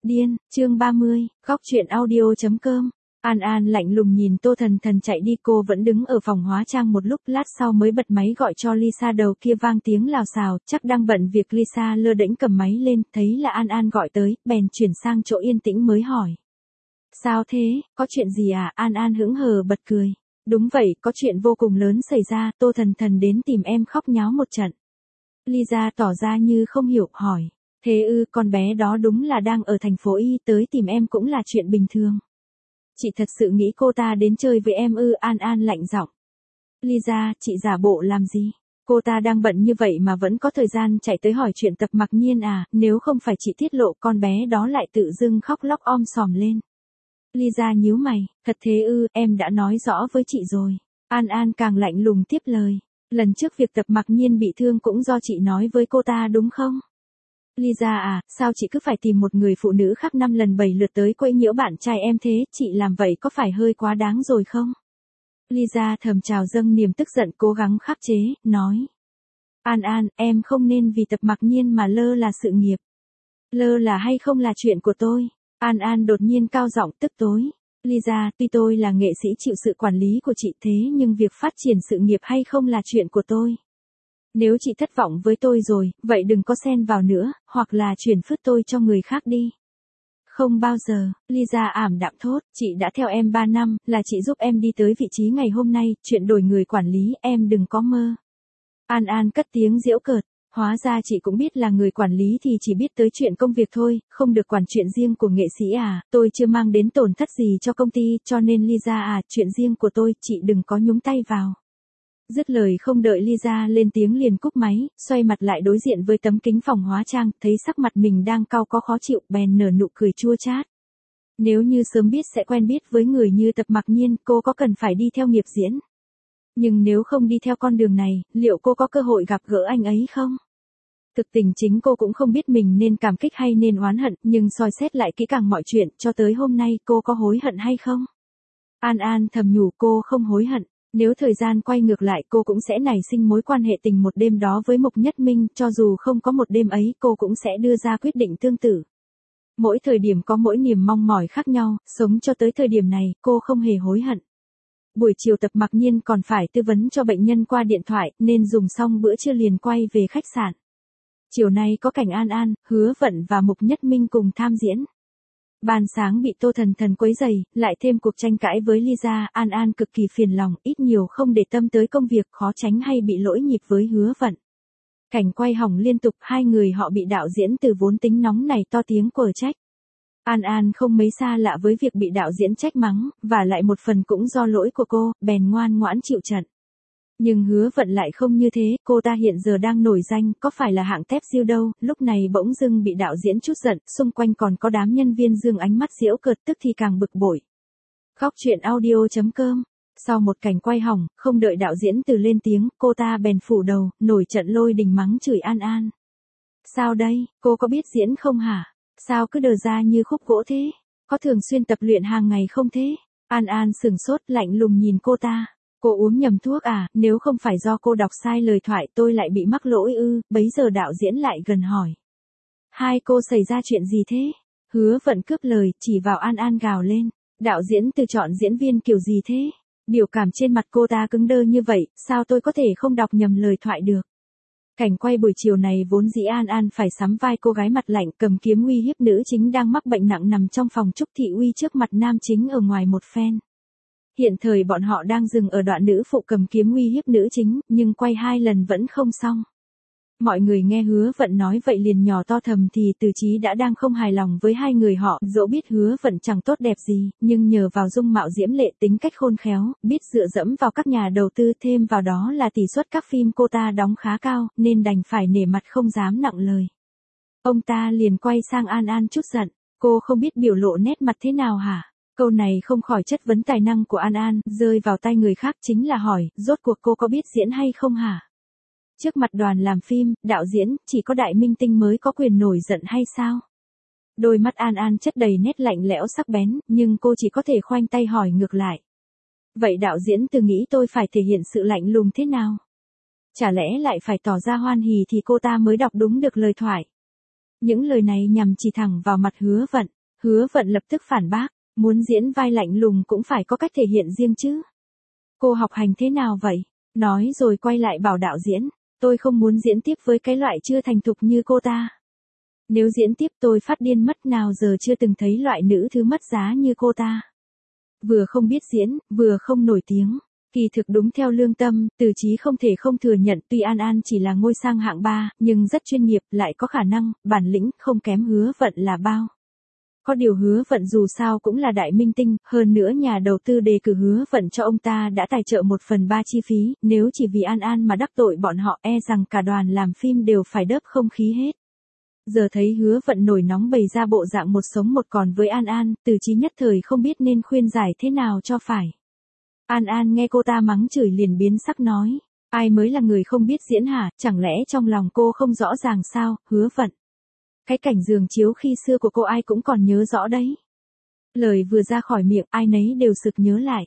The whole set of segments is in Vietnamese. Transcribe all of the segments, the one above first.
Điên, chương 30, góc truyện audio.com. An An lạnh lùng nhìn Tô Thần Thần chạy đi, cô vẫn đứng ở phòng hóa trang một lúc, lát sau mới bật máy gọi cho Lisa. Đầu kia vang tiếng lào xào, chắc đang bận việc. Lisa lơ đễnh cầm máy lên, thấy là An An gọi tới, bèn chuyển sang chỗ yên tĩnh mới hỏi. Sao thế, có chuyện gì à? An An hững hờ bật cười. Đúng vậy, có chuyện vô cùng lớn xảy ra, Tô Thần Thần đến tìm em khóc nháo một trận. Lisa tỏ ra như không hiểu, hỏi. Thế ư, con bé đó đúng là đang ở thành phố Y, tới tìm em cũng là chuyện bình thường. Chị thật sự nghĩ cô ta đến chơi với em ư? An An lạnh giọng. Lisa, chị giả bộ làm gì? Cô ta đang bận như vậy mà vẫn có thời gian chạy tới hỏi chuyện Tập Mặc Nhiên à? Nếu không phải chị tiết lộ, con bé đó lại tự dưng khóc lóc om sòm lên. Lisa nhíu mày, thật thế ư? Em đã nói rõ với chị rồi. An An càng lạnh lùng tiếp lời. Lần trước việc Tập Mặc Nhiên bị thương cũng do chị nói với cô ta đúng không? Lisa à, sao chị cứ phải tìm một người phụ nữ khác 5 lần 7 lượt tới quấy nhiễu bạn trai em thế? Chị làm vậy có phải hơi quá đáng rồi không? Lisa thầm trào dâng niềm tức giận, cố gắng khắc chế, nói. An An, em không nên vì Tập Mặc Nhiên mà lơ là sự nghiệp. Lơ là hay không là chuyện của tôi. An An đột nhiên cao giọng tức tối. Lisa, tuy tôi là nghệ sĩ chịu sự quản lý của chị, thế nhưng việc phát triển sự nghiệp hay không là chuyện của tôi. Nếu chị thất vọng với tôi rồi, vậy đừng có xen vào nữa, hoặc là chuyển phứt tôi cho người khác đi. Không bao giờ, Lisa ảm đạm thốt, chị đã theo em 3 năm, là chị giúp em đi tới vị trí ngày hôm nay, chuyện đổi người quản lý, em đừng có mơ. An An cất tiếng giễu cợt, hóa ra chị cũng biết là người quản lý thì chỉ biết tới chuyện công việc thôi, không được quản chuyện riêng của nghệ sĩ à? Tôi chưa mang đến tổn thất gì cho công ty, cho nên Lisa à, chuyện riêng của tôi, chị đừng có nhúng tay vào. Dứt lời không đợi Lisa lên tiếng liền cúp máy, xoay mặt lại đối diện với tấm kính phòng hóa trang, thấy sắc mặt mình đang cau có khó chịu, bèn nở nụ cười chua chát. Nếu như sớm biết sẽ quen biết với người như Tập Mặc Nhiên, cô có cần phải đi theo nghiệp diễn? Nhưng nếu không đi theo con đường này, liệu cô có cơ hội gặp gỡ anh ấy không? Thực tình chính cô cũng không biết mình nên cảm kích hay nên oán hận, nhưng soi xét lại kỹ càng mọi chuyện, cho tới hôm nay cô có hối hận hay không? An An thầm nhủ, cô không hối hận. Nếu thời gian quay ngược lại, cô cũng sẽ nảy sinh mối quan hệ tình một đêm đó với Mục Nhất Minh, cho dù không có một đêm ấy, cô cũng sẽ đưa ra quyết định tương tự. Mỗi thời điểm có mỗi niềm mong mỏi khác nhau, sống cho tới thời điểm này, cô không hề hối hận. Buổi chiều Tập Mặc Nhiên còn phải tư vấn cho bệnh nhân qua điện thoại, nên dùng xong bữa trưa liền quay về khách sạn. Chiều nay có cảnh An An, Hứa Vận và Mục Nhất Minh cùng tham diễn. Ban sáng bị Tô Thần Thần quấy rầy, lại thêm cuộc tranh cãi với Lisa, An An cực kỳ phiền lòng, ít nhiều không để tâm tới công việc, khó tránh hay bị lỗi nhịp với Hứa Vận. Cảnh quay hỏng liên tục, hai người họ bị đạo diễn từ vốn tính nóng này to tiếng quở trách. An An không mấy xa lạ với việc bị đạo diễn trách mắng, và lại một phần cũng do lỗi của cô, bèn ngoan ngoãn chịu trận. Nhưng Hứa Vận lại không như thế, cô ta hiện giờ đang nổi danh, có phải là hạng tép diêu đâu, lúc này bỗng dưng bị đạo diễn trút giận, xung quanh còn có đám nhân viên dương ánh mắt giễu cợt, tức thì càng bực bội. Góc truyện audio.com. Sau một cảnh quay hỏng, không đợi đạo diễn từ lên tiếng, cô ta bèn phủ đầu, nổi trận lôi đình mắng chửi An An. Sao đây, cô có biết diễn không hả? Sao cứ đờ ra như khúc gỗ thế? Có thường xuyên tập luyện hàng ngày không thế? An An sửng sốt, lạnh lùng nhìn cô ta. Cô uống nhầm thuốc à? Nếu không phải do cô đọc sai lời thoại tôi lại bị mắc lỗi ư? Bấy giờ đạo diễn lại gần hỏi. Hai cô xảy ra chuyện gì thế? Hứa Vận cướp lời, chỉ vào An An gào lên. Đạo diễn từ chọn diễn viên kiểu gì thế? Biểu cảm trên mặt cô ta cứng đơ như vậy, sao tôi có thể không đọc nhầm lời thoại được? Cảnh quay buổi chiều này vốn dĩ An An phải sắm vai cô gái mặt lạnh cầm kiếm uy hiếp nữ chính đang mắc bệnh nặng nằm trong phòng Trúc Thị Uy trước mặt nam chính ở ngoài một phen. Hiện thời bọn họ đang dừng ở đoạn nữ phụ cầm kiếm uy hiếp nữ chính, nhưng quay 2 lần vẫn không xong. Mọi người nghe Hứa Vận nói vậy liền nhỏ to thầm thì Từ Chí đã đang không hài lòng với hai người họ, dẫu biết Hứa Vận chẳng tốt đẹp gì, nhưng nhờ vào dung mạo diễm lệ, tính cách khôn khéo, biết dựa dẫm vào các nhà đầu tư, thêm vào đó là tỷ suất các phim cô ta đóng khá cao, nên đành phải nể mặt không dám nặng lời. Ông ta liền quay sang An An chút giận, cô không biết biểu lộ nét mặt thế nào hả? Câu này không khỏi chất vấn tài năng của An An, rơi vào tay người khác chính là hỏi, rốt cuộc cô có biết diễn hay không hả? Trước mặt đoàn làm phim, đạo diễn, chỉ có đại minh tinh mới có quyền nổi giận hay sao? Đôi mắt An An chất đầy nét lạnh lẽo sắc bén, nhưng cô chỉ có thể khoanh tay hỏi ngược lại. Vậy đạo diễn Từ nghĩ tôi phải thể hiện sự lạnh lùng thế nào? Chả lẽ lại phải tỏ ra hoan hỉ thì cô ta mới đọc đúng được lời thoại? Những lời này nhằm chỉ thẳng vào mặt Hứa Vận. Hứa Vận lập tức phản bác, muốn diễn vai lạnh lùng cũng phải có cách thể hiện riêng chứ. Cô học hành thế nào vậy? Nói rồi quay lại bảo đạo diễn, tôi không muốn diễn tiếp với cái loại chưa thành thục như cô ta. Nếu diễn tiếp tôi phát điên mất, nào giờ chưa từng thấy loại nữ thứ mất giá như cô ta. Vừa không biết diễn, vừa không nổi tiếng. Kỳ thực đúng theo lương tâm, Từ Chí không thể không thừa nhận tuy An An chỉ là ngôi sang hạng 3, nhưng rất chuyên nghiệp, lại có khả năng, bản lĩnh không kém Hứa Vận là bao. Có điều Hứa Vận dù sao cũng là đại minh tinh, hơn nữa nhà đầu tư đề cử Hứa Vận cho ông ta đã tài trợ 1/3 chi phí, nếu chỉ vì An An mà đắc tội bọn họ e rằng cả đoàn làm phim đều phải đớp không khí hết. Giờ thấy Hứa Vận nổi nóng bày ra bộ dạng một sống một còn với An An, Từ Chí nhất thời không biết nên khuyên giải thế nào cho phải. An An nghe cô ta mắng chửi liền biến sắc nói, ai mới là người không biết diễn hả, chẳng lẽ trong lòng cô không rõ ràng sao, Hứa Vận. Cái cảnh giường chiếu khi xưa của cô ai cũng còn nhớ rõ đấy. Lời vừa ra khỏi miệng ai nấy đều sực nhớ lại.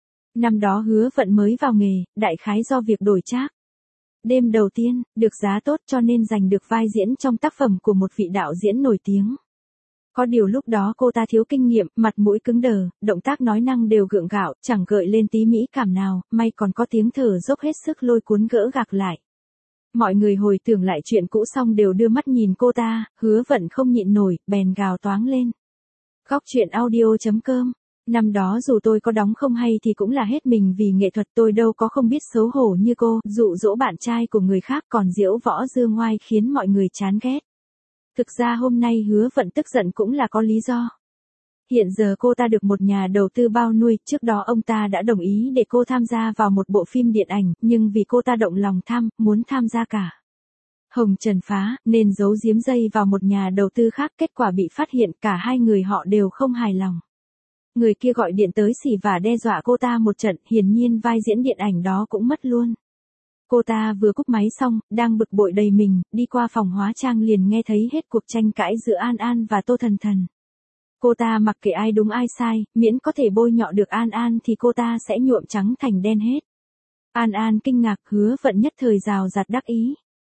Năm đó Hứa Vận mới vào nghề, đại khái do việc đổi trác. Đêm đầu tiên, được giá tốt cho nên giành được vai diễn trong tác phẩm của một vị đạo diễn nổi tiếng. Có điều lúc đó cô ta thiếu kinh nghiệm, mặt mũi cứng đờ, động tác nói năng đều gượng gạo, chẳng gợi lên tí mỹ cảm nào, may còn có tiếng thở dốc hết sức lôi cuốn gỡ gạc lại. Mọi người hồi tưởng lại chuyện cũ xong đều đưa mắt nhìn cô ta, Hứa Vận không nhịn nổi, bèn gào toáng lên. Góc truyện audio.com. Năm đó dù tôi có đóng không hay thì cũng là hết mình vì nghệ thuật, tôi đâu có không biết xấu hổ như cô, dụ dỗ bạn trai của người khác còn diễu võ dương ngoai khiến mọi người chán ghét. Thực ra hôm nay Hứa Vận tức giận cũng là có lý do. Hiện giờ cô ta được một nhà đầu tư bao nuôi, trước đó ông ta đã đồng ý để cô tham gia vào một bộ phim điện ảnh, nhưng vì cô ta động lòng tham, muốn tham gia cả Hồng Trần Phá, nên giấu giếm dây vào một nhà đầu tư khác, kết quả bị phát hiện, cả hai người họ đều không hài lòng. Người kia gọi điện tới xỉ vả đe dọa cô ta một trận, hiển nhiên vai diễn điện ảnh đó cũng mất luôn. Cô ta vừa cúp máy xong, đang bực bội đầy mình, đi qua phòng hóa trang liền nghe thấy hết cuộc tranh cãi giữa An An và Tô Thần Thần. Cô ta mặc kệ ai đúng ai sai, miễn có thể bôi nhọ được An An thì cô ta sẽ nhuộm trắng thành đen hết. An An kinh ngạc, Hứa Vận nhất thời rào rạt đắc ý.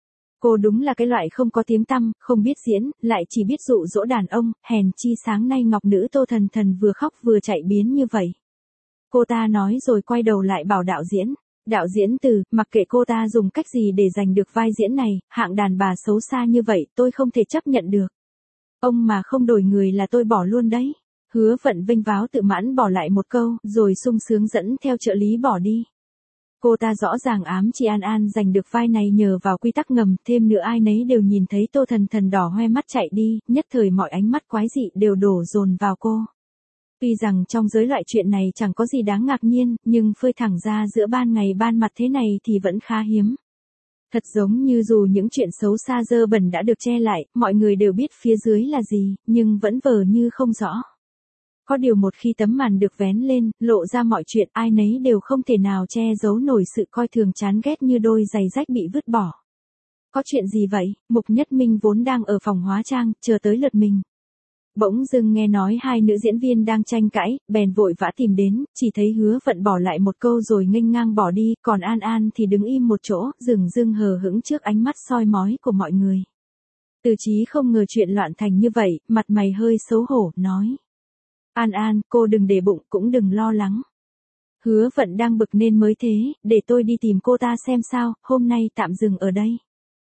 Cô đúng là cái loại không có tiếng tăm, không biết diễn, lại chỉ biết dụ dỗ đàn ông, hèn chi sáng nay ngọc nữ Tô Thần Thần vừa khóc vừa chạy biến như vậy. Cô ta nói rồi quay đầu lại bảo đạo diễn. Đạo diễn Từ, mặc kệ cô ta dùng cách gì để giành được vai diễn này, hạng đàn bà xấu xa như vậy tôi không thể chấp nhận được. Ông mà không đổi người là tôi bỏ luôn đấy. Hứa Vận vênh váo tự mãn bỏ lại một câu, rồi sung sướng dẫn theo trợ lý bỏ đi. Cô ta rõ ràng ám chỉ An An giành được vai này nhờ vào quy tắc ngầm, thêm nữa ai nấy đều nhìn thấy Tô Thần Thần đỏ hoe mắt chạy đi, nhất thời mọi ánh mắt quái dị đều đổ dồn vào cô. Tuy rằng trong giới loại chuyện này chẳng có gì đáng ngạc nhiên, nhưng phơi thẳng ra giữa ban ngày ban mặt thế này thì vẫn khá hiếm. Thật giống như dù những chuyện xấu xa dơ bẩn đã được che lại, mọi người đều biết phía dưới là gì, nhưng vẫn vờ như không rõ. Có điều một khi tấm màn được vén lên, lộ ra mọi chuyện, ai nấy đều không thể nào che giấu nổi sự coi thường chán ghét như đôi giày rách bị vứt bỏ. Có chuyện gì vậy? Mục Nhất Minh vốn đang ở phòng hóa trang, chờ tới lượt mình. Bỗng dưng nghe nói hai nữ diễn viên đang tranh cãi, bèn vội vã tìm đến, chỉ thấy Hứa Vận bỏ lại một câu rồi nghênh ngang bỏ đi, còn An An thì đứng im một chỗ, dửng dưng hờ hững trước ánh mắt soi mói của mọi người. Từ Chí không ngờ chuyện loạn thành như vậy, mặt mày hơi xấu hổ, nói. An An, cô đừng để bụng, cũng đừng lo lắng. Hứa Vận đang bực nên mới thế, để tôi đi tìm cô ta xem sao, hôm nay tạm dừng ở đây.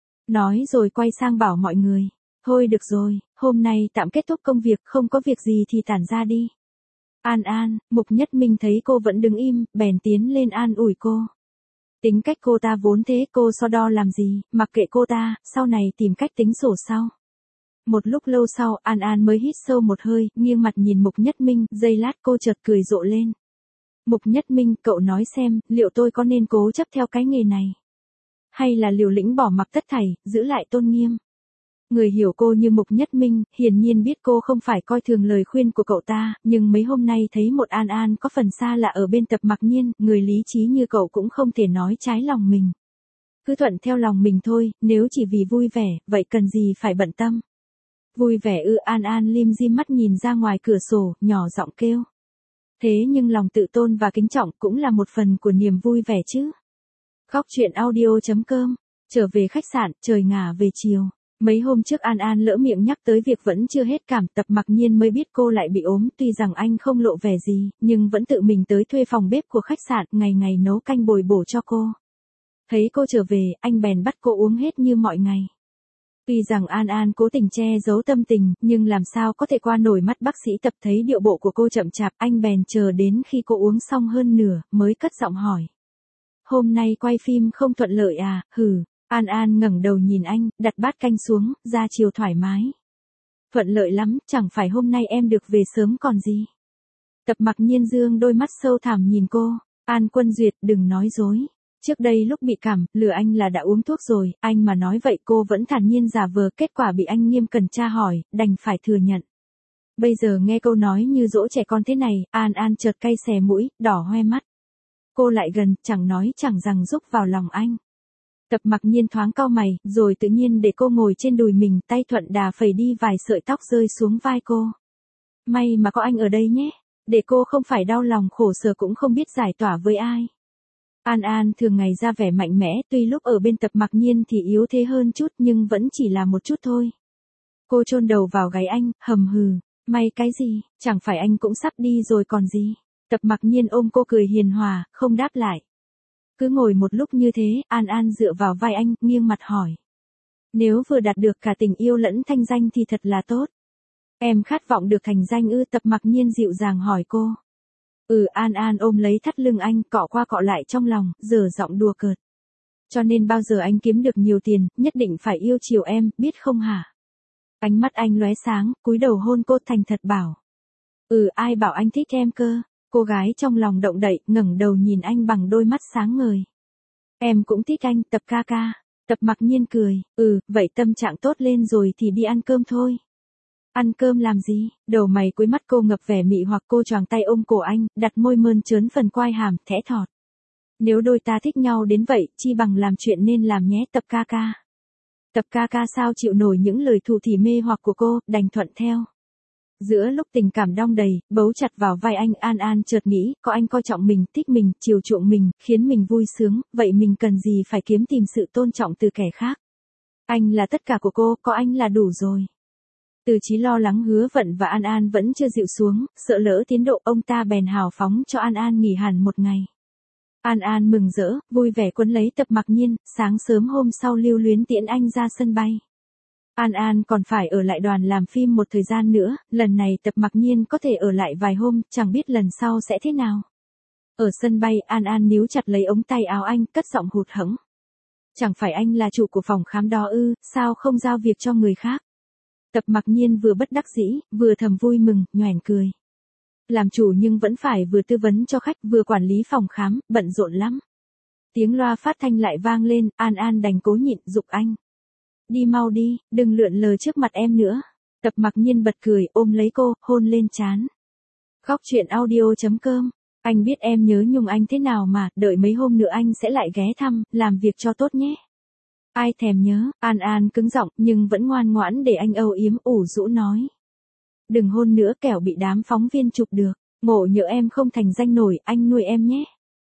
Nói rồi quay sang bảo mọi người. Thôi được rồi, hôm nay tạm kết thúc công việc, không có việc gì thì tản ra đi. An An, Mục Nhất Minh thấy cô vẫn đứng im, bèn tiến lên an ủi cô. Tính cách cô ta vốn thế, cô so đo làm gì, mặc kệ cô ta, sau này tìm cách tính sổ sau. Một lúc lâu sau, An An mới hít sâu một hơi, nghiêng mặt nhìn Mục Nhất Minh, giây lát cô chợt cười rộ lên. Mục Nhất Minh, cậu nói xem, liệu tôi có nên cố chấp theo cái nghề này? Hay là liều lĩnh bỏ mặc tất thảy, giữ lại tôn nghiêm? Người hiểu cô như Mục Nhất Minh, hiển nhiên biết cô không phải coi thường lời khuyên của cậu ta, nhưng mấy hôm nay thấy một An An có phần xa lạ ở bên Tập Mặc Nhiên, người lý trí như cậu cũng không thể nói trái lòng mình. Cứ thuận theo lòng mình thôi, nếu chỉ vì vui vẻ, vậy cần gì phải bận tâm. Vui vẻ ư? An An lim dim mắt nhìn ra ngoài cửa sổ, nhỏ giọng kêu. Thế nhưng lòng tự tôn và kính trọng cũng là một phần của niềm vui vẻ chứ. Góc truyện audio.com. Trở về khách sạn, trời ngả về chiều. Mấy hôm trước An An lỡ miệng nhắc tới việc vẫn chưa hết cảm, Tập Mặc Nhiên mới biết cô lại bị ốm, tuy rằng anh không lộ vẻ gì, nhưng vẫn tự mình tới thuê phòng bếp của khách sạn, ngày ngày nấu canh bồi bổ cho cô. Thấy cô trở về, anh bèn bắt cô uống hết như mọi ngày. Tuy rằng An An cố tình che giấu tâm tình, nhưng làm sao có thể qua nổi mắt bác sĩ Tập, thấy điệu bộ của cô chậm chạp, anh bèn chờ đến khi cô uống xong hơn nửa, mới cất giọng hỏi. Hôm nay quay phim không thuận lợi à, hừ. An An ngẩng đầu nhìn anh, đặt bát canh xuống, ra chiều thoải mái. Thuận lợi lắm, chẳng phải hôm nay em được về sớm còn gì. Tập Mặc Nhiên dương đôi mắt sâu thẳm nhìn cô. An Quân Duyệt, đừng nói dối. Trước đây lúc bị cảm, lừa anh là đã uống thuốc rồi, anh mà nói vậy cô vẫn thản nhiên giả vờ, kết quả bị anh nghiêm cẩn tra hỏi, đành phải thừa nhận. Bây giờ nghe câu nói như dỗ trẻ con thế này, An An chợt cay xè mũi, đỏ hoe mắt. Cô lại gần, chẳng nói chẳng rằng rúc vào lòng anh. Tập Mặc Nhiên thoáng cau mày, rồi tự nhiên để cô ngồi trên đùi mình, tay thuận đà phẩy đi vài sợi tóc rơi xuống vai cô. May mà có anh ở đây nhé, để cô không phải đau lòng khổ sở cũng không biết giải tỏa với ai. An An thường ngày ra vẻ mạnh mẽ, tuy lúc ở bên Tập Mặc Nhiên thì yếu thế hơn chút nhưng vẫn chỉ là một chút thôi. Cô chôn đầu vào gáy anh, hầm hừ, may cái gì, chẳng phải anh cũng sắp đi rồi còn gì. Tập Mặc Nhiên ôm cô cười hiền hòa, không đáp lại. Cứ ngồi một lúc như thế, An An dựa vào vai anh, nghiêng mặt hỏi. Nếu vừa đạt được cả tình yêu lẫn thanh danh thì thật là tốt. Em khát vọng được thành danh ư? Tập Mặc Nhiên dịu dàng hỏi cô. An An ôm lấy thắt lưng anh, cọ qua cọ lại trong lòng, dở giọng đùa cợt. Cho nên bao giờ anh kiếm được nhiều tiền, nhất định phải yêu chiều em, biết không hả? Ánh mắt anh lóe sáng, cúi đầu hôn cô thành thật bảo. Ai bảo anh thích em cơ? Cô gái trong lòng động đậy, ngẩng đầu nhìn anh bằng đôi mắt sáng ngời. Em cũng thích anh, Tập ca ca. Tập Mặc Nhiên cười, vậy tâm trạng tốt lên rồi thì đi ăn cơm thôi. Ăn cơm làm gì? Đầu mày cuối mắt cô ngập vẻ mị hoặc, cô choàng tay ôm cổ anh, đặt môi mơn trớn phần quai hàm, thẽ thọt. Nếu đôi ta thích nhau đến vậy, chi bằng làm chuyện nên làm nhé Tập ca ca. Tập ca ca sao chịu nổi những lời thủ thỉ mê hoặc của cô, đành thuận theo. Giữa lúc tình cảm đong đầy, bấu chặt vào vai anh, An An chợt nghĩ, có anh coi trọng mình, thích mình, chiều chuộng mình, khiến mình vui sướng, vậy mình cần gì phải kiếm tìm sự tôn trọng từ kẻ khác. Anh là tất cả của cô, có anh là đủ rồi. Từ Chí lo lắng Hứa Vận và An An vẫn chưa dịu xuống, sợ lỡ tiến độ, ông ta bèn hào phóng cho An An nghỉ hẳn một ngày. An An mừng rỡ, vui vẻ quấn lấy Tập Mặc Nhiên, sáng sớm hôm sau lưu luyến tiễn anh ra sân bay. An An còn phải ở lại đoàn làm phim một thời gian nữa, lần này Tập Mặc Nhiên có thể ở lại vài hôm, chẳng biết lần sau sẽ thế nào. Ở sân bay, An An níu chặt lấy ống tay áo anh, cất giọng hụt hẫng. Chẳng phải anh là chủ của phòng khám đó ư, sao không giao việc cho người khác? Tập Mặc Nhiên vừa bất đắc dĩ, vừa thầm vui mừng, nhoẻn cười. Làm chủ nhưng vẫn phải vừa tư vấn cho khách, vừa quản lý phòng khám, bận rộn lắm. Tiếng loa phát thanh lại vang lên, An An đành cố nhịn, giục anh. Đi mau đi, đừng lượn lờ trước mặt em nữa. Tập Mặc Nhiên bật cười, ôm lấy cô, hôn lên trán. Góc truyện audio.com. Anh biết em nhớ nhung anh thế nào mà, đợi mấy hôm nữa anh sẽ lại ghé thăm, làm việc cho tốt nhé. Ai thèm nhớ, An An cứng giọng nhưng vẫn ngoan ngoãn để anh âu yếm ủ rũ nói. Đừng hôn nữa kẻo bị đám phóng viên chụp được, ngộ nhỡ em không thành danh nổi, anh nuôi em nhé.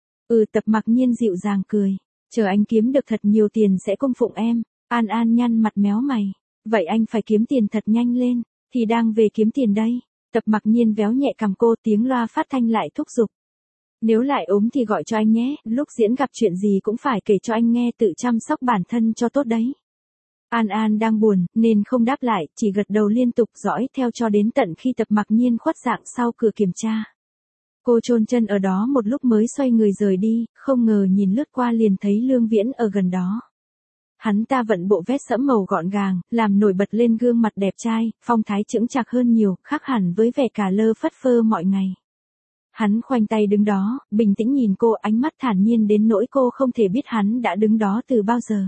Tập Mặc Nhiên dịu dàng cười, chờ anh kiếm được thật nhiều tiền sẽ cung phụng em. An An nhăn mặt méo mày, vậy anh phải kiếm tiền thật nhanh lên, thì đang về kiếm tiền đây. Tập Mặc Nhiên véo nhẹ cằm cô, tiếng loa phát thanh lại thúc giục. Nếu lại ốm thì gọi cho anh nhé, lúc diễn gặp chuyện gì cũng phải kể cho anh nghe, tự chăm sóc bản thân cho tốt đấy. An An đang buồn, nên không đáp lại, chỉ gật đầu liên tục dõi theo cho đến tận khi Tập Mặc Nhiên khuất dạng sau cửa kiểm tra. Cô chôn chân ở đó một lúc mới xoay người rời đi, không ngờ nhìn lướt qua liền thấy Lương Viễn ở gần đó. Hắn ta vận bộ vest sẫm màu gọn gàng, làm nổi bật lên gương mặt đẹp trai, phong thái chững chạc hơn nhiều, khác hẳn với vẻ cà lơ phất phơ mọi ngày. Hắn khoanh tay đứng đó, bình tĩnh nhìn cô, ánh mắt thản nhiên đến nỗi cô không thể biết hắn đã đứng đó từ bao giờ.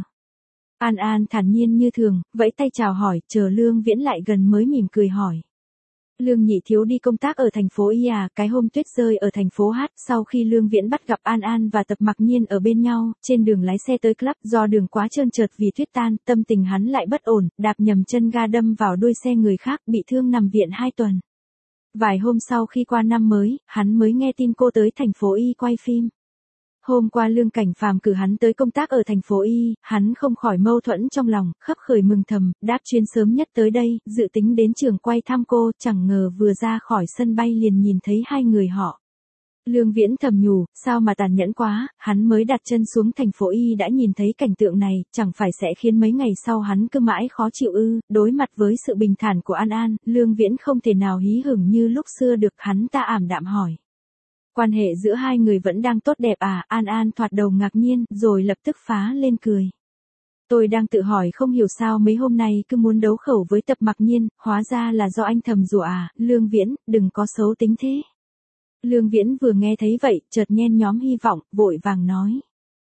An An thản nhiên như thường, vẫy tay chào hỏi, chờ Lương Viễn lại gần mới mỉm cười hỏi. Lương nhị thiếu đi công tác ở thành phố Y à? Cái hôm tuyết rơi ở thành phố H, sau khi Lương Viễn bắt gặp An An và Tập Mặc Nhiên ở bên nhau, trên đường lái xe tới club, do đường quá trơn trượt vì tuyết tan, tâm tình hắn lại bất ổn, đạp nhầm chân ga đâm vào đuôi xe người khác, bị thương nằm viện 2 tuần. Vài hôm sau khi qua năm mới, hắn mới nghe tin cô tới thành phố Y quay phim. Hôm qua Lương Cảnh Phàm cử hắn tới công tác ở thành phố Y, hắn không khỏi mâu thuẫn trong lòng, khấp khởi mừng thầm, đáp chuyến sớm nhất tới đây, dự tính đến trường quay thăm cô, chẳng ngờ vừa ra khỏi sân bay liền nhìn thấy hai người họ. Lương Viễn thầm nhủ, sao mà tàn nhẫn quá, hắn mới đặt chân xuống thành phố Y đã nhìn thấy cảnh tượng này, chẳng phải sẽ khiến mấy ngày sau hắn cứ mãi khó chịu ư. Đối mặt với sự bình thản của An An, Lương Viễn không thể nào hí hửng như lúc xưa được, hắn ta ảm đạm hỏi. Quan hệ giữa hai người vẫn đang tốt đẹp à? An An thoạt đầu ngạc nhiên, rồi lập tức phá lên cười. Tôi đang tự hỏi không hiểu sao mấy hôm nay cứ muốn đấu khẩu với Tập Mặc Nhiên, hóa ra là do anh thầm rủa à. Lương Viễn, đừng có xấu tính thế. Lương Viễn vừa nghe thấy vậy, chợt nhen nhóm hy vọng, vội vàng nói.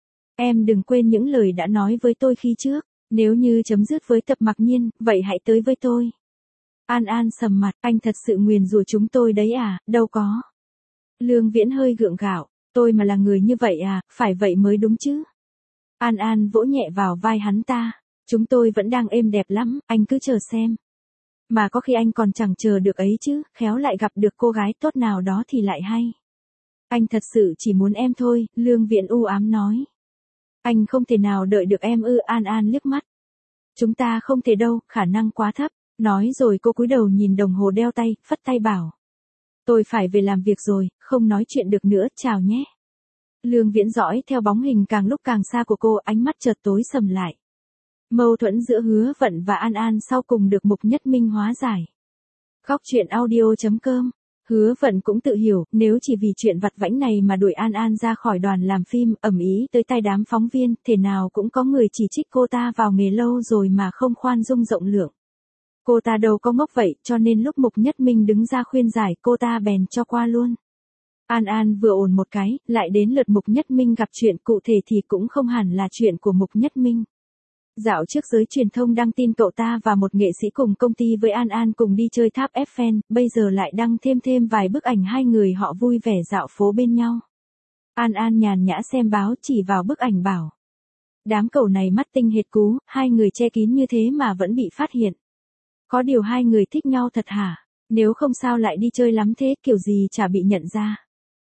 Em đừng quên những lời đã nói với tôi khi trước, nếu như chấm dứt với Tập Mặc Nhiên, vậy hãy tới với tôi. An An sầm mặt, anh thật sự nguyền rủa chúng tôi đấy à? Đâu có. Lương Viễn hơi gượng gạo, tôi mà là người như vậy à, phải vậy mới đúng chứ. An An vỗ nhẹ vào vai hắn ta, chúng tôi vẫn đang êm đẹp lắm, anh cứ chờ xem. Mà có khi anh còn chẳng chờ được ấy chứ, khéo lại gặp được cô gái tốt nào đó thì lại hay. Anh thật sự chỉ muốn em thôi, Lương Viễn u ám nói. Anh không thể nào đợi được em ư? An An liếc mắt. Chúng ta không thể đâu, khả năng quá thấp, nói rồi cô cúi đầu nhìn đồng hồ đeo tay, phất tay bảo. Tôi phải về làm việc rồi, không nói chuyện được nữa, chào nhé. Lương Viễn dõi theo bóng hình càng lúc càng xa của cô, ánh mắt chợt tối sầm lại. Mâu thuẫn giữa Hứa Vận và An An sau cùng được Mục Nhất Minh hóa giải. Góc truyện audio.com. Hứa Vận cũng tự hiểu, nếu chỉ vì chuyện vặt vãnh này mà đuổi An An ra khỏi đoàn làm phim, ầm ĩ tới tai đám phóng viên, thể nào cũng có người chỉ trích cô ta vào nghề lâu rồi mà không khoan dung rộng lượng. Cô ta đâu có ngốc vậy, cho nên lúc Mục Nhất Minh đứng ra khuyên giải, cô ta bèn cho qua luôn. An An vừa ổn một cái, lại đến lượt Mục Nhất Minh gặp chuyện, cụ thể thì cũng không hẳn là chuyện của Mục Nhất Minh. Dạo trước giới truyền thông đăng tin cậu ta và một nghệ sĩ cùng công ty với An An cùng đi chơi tháp Eiffel, bây giờ lại đăng thêm vài bức ảnh hai người họ vui vẻ dạo phố bên nhau. An An nhàn nhã xem báo, chỉ vào bức ảnh bảo. Đám cẩu này mắt tinh hệt cú, hai người che kín như thế mà vẫn bị phát hiện. Có điều hai người thích nhau thật hả? Nếu không sao lại đi chơi lắm thế, kiểu gì chả bị nhận ra.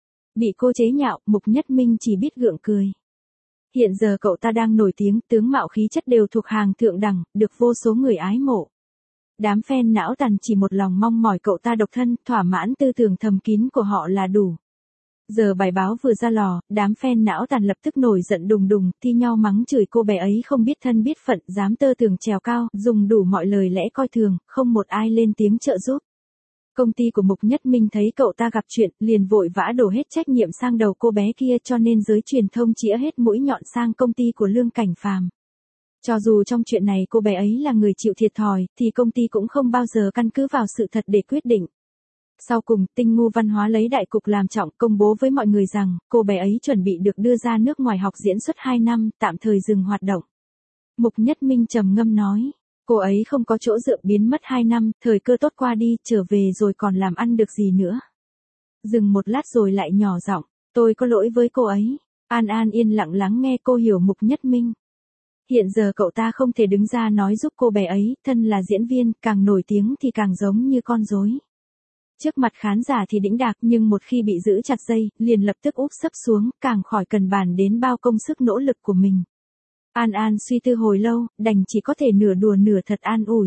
Bị cô chế nhạo, Mục Nhất Minh chỉ biết gượng cười. Hiện giờ cậu ta đang nổi tiếng, tướng mạo khí chất đều thuộc hàng thượng đẳng, được vô số người ái mộ. Đám fan não tàn chỉ một lòng mong mỏi cậu ta độc thân, thỏa mãn tư tưởng thầm kín của họ là đủ. Giờ bài báo vừa ra lò, đám fan não tàn lập tức nổi giận đùng đùng, thi nhau mắng chửi cô bé ấy không biết thân biết phận, dám tơ tường trèo cao, dùng đủ mọi lời lẽ coi thường, không một ai lên tiếng trợ giúp. Công ty của Mục Nhất Minh thấy cậu ta gặp chuyện, liền vội vã đổ hết trách nhiệm sang đầu cô bé kia, cho nên giới truyền thông chĩa hết mũi nhọn sang công ty của Lương Cảnh Phàm. Cho dù trong chuyện này cô bé ấy là người chịu thiệt thòi, thì công ty cũng không bao giờ căn cứ vào sự thật để quyết định. Sau cùng, Tinh Ngu Văn hóa lấy đại cục làm trọng, công bố với mọi người rằng, cô bé ấy chuẩn bị được đưa ra nước ngoài học diễn suốt 2 năm, tạm thời dừng hoạt động. Mục Nhất Minh trầm ngâm nói, cô ấy không có chỗ dựa, biến mất 2 năm, thời cơ tốt qua đi, trở về rồi còn làm ăn được gì nữa. Dừng một lát rồi lại nhỏ giọng, tôi có lỗi với cô ấy. An An yên lặng lắng nghe, cô hiểu Mục Nhất Minh. Hiện giờ cậu ta không thể đứng ra nói giúp cô bé ấy, thân là diễn viên, càng nổi tiếng thì càng giống như con rối. Trước mặt khán giả thì đĩnh đạc, nhưng một khi bị giữ chặt dây, liền lập tức úp sấp xuống, càng khỏi cần bàn đến bao công sức nỗ lực của mình. An An suy tư hồi lâu, đành chỉ có thể nửa đùa nửa thật an ủi.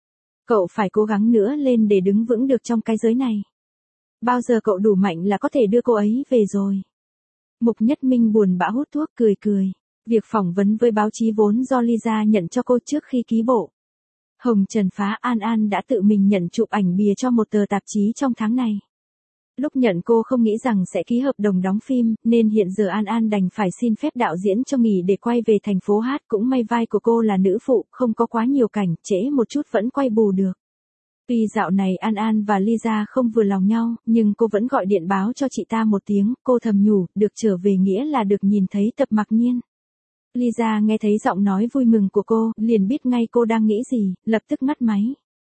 Cậu phải cố gắng nữa lên để đứng vững được trong cái giới này. Bao giờ cậu đủ mạnh là có thể đưa cô ấy về rồi. Mục Nhất Minh buồn bã hút thuốc cười cười. Việc phỏng vấn với báo chí vốn do Lisa nhận cho cô trước khi ký bộ. Hồng Trần phá, An An đã tự mình nhận chụp ảnh bìa cho một tờ tạp chí trong tháng này. Lúc nhận cô không nghĩ rằng sẽ ký hợp đồng đóng phim, nên hiện giờ An An đành phải xin phép đạo diễn cho nghỉ để quay về thành phố hát. Cũng may vai của cô là nữ phụ, không có quá nhiều cảnh, trễ một chút vẫn quay bù được. Tuy dạo này An An và Lisa không vừa lòng nhau, nhưng cô vẫn gọi điện báo cho chị ta một tiếng, cô thầm nhủ, được trở về nghĩa là được nhìn thấy Tập Mặc Nhiên. Lisa nghe thấy giọng nói vui mừng của cô, liền biết ngay cô đang nghĩ gì, lập tức ngắt máy.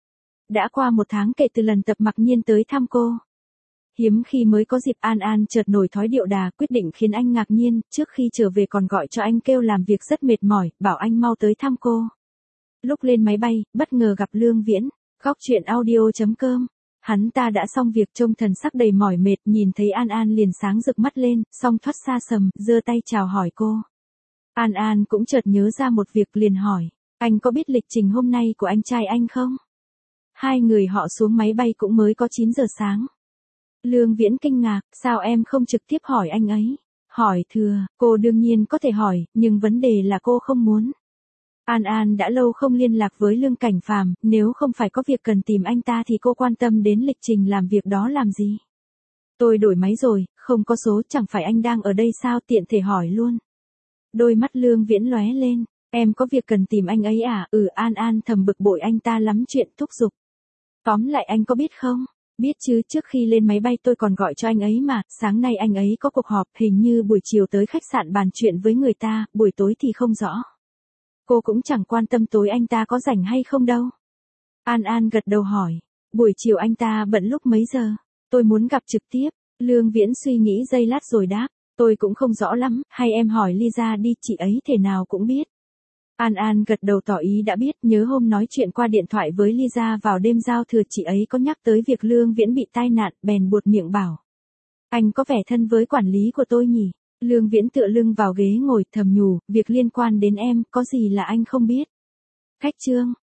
Đã qua 1 tháng kể từ lần Tập Mặc Nhiên tới thăm cô. Hiếm khi mới có dịp, An An chợt nổi thói điệu đà, quyết định khiến anh ngạc nhiên, trước khi trở về còn gọi cho anh kêu làm việc rất mệt mỏi, bảo anh mau tới thăm cô. Lúc lên máy bay, bất ngờ gặp Lương Viễn. Góc truyện audio.com Hắn ta đã xong việc, trông thần sắc đầy mỏi mệt, nhìn thấy An An liền sáng rực mắt lên, xong thoát xa sầm, giơ tay chào hỏi cô. An An cũng chợt nhớ ra một việc liền hỏi, anh có biết lịch trình hôm nay của anh trai anh không? Hai người họ xuống máy bay cũng mới có 9 giờ sáng. Lương Viễn kinh ngạc, sao em không trực tiếp hỏi anh ấy? Hỏi thừa, cô đương nhiên có thể hỏi, nhưng vấn đề là cô không muốn. An An đã lâu không liên lạc với Lương Cảnh Phàm, nếu không phải có việc cần tìm anh ta thì cô quan tâm đến lịch trình làm việc đó làm gì? Tôi đổi máy rồi, không có số, chẳng phải anh đang ở đây sao, tiện thể hỏi luôn. Đôi mắt Lương Viễn lóe lên, em có việc cần tìm anh ấy à? An An thầm bực bội anh ta lắm chuyện, thúc giục. Tóm lại anh có biết không? Biết chứ, trước khi lên máy bay tôi còn gọi cho anh ấy mà, sáng nay anh ấy có cuộc họp, hình như buổi chiều tới khách sạn bàn chuyện với người ta, buổi tối thì không rõ. Cô cũng chẳng quan tâm tối anh ta có rảnh hay không đâu. An An gật đầu hỏi, buổi chiều anh ta bận lúc mấy giờ? Tôi muốn gặp trực tiếp. Lương Viễn suy nghĩ giây lát rồi đáp, tôi cũng không rõ lắm, hay em hỏi Lisa đi, chị ấy thể nào cũng biết. An An gật đầu tỏ ý đã biết, nhớ hôm nói chuyện qua điện thoại với Lisa vào đêm giao thừa chị ấy có nhắc tới việc Lương Viễn bị tai nạn, bèn buột miệng bảo. Anh có vẻ thân với quản lý của tôi nhỉ? Lương Viễn tựa lưng vào ghế ngồi thầm nhủ, việc liên quan đến em, có gì là anh không biết. Khách Trương,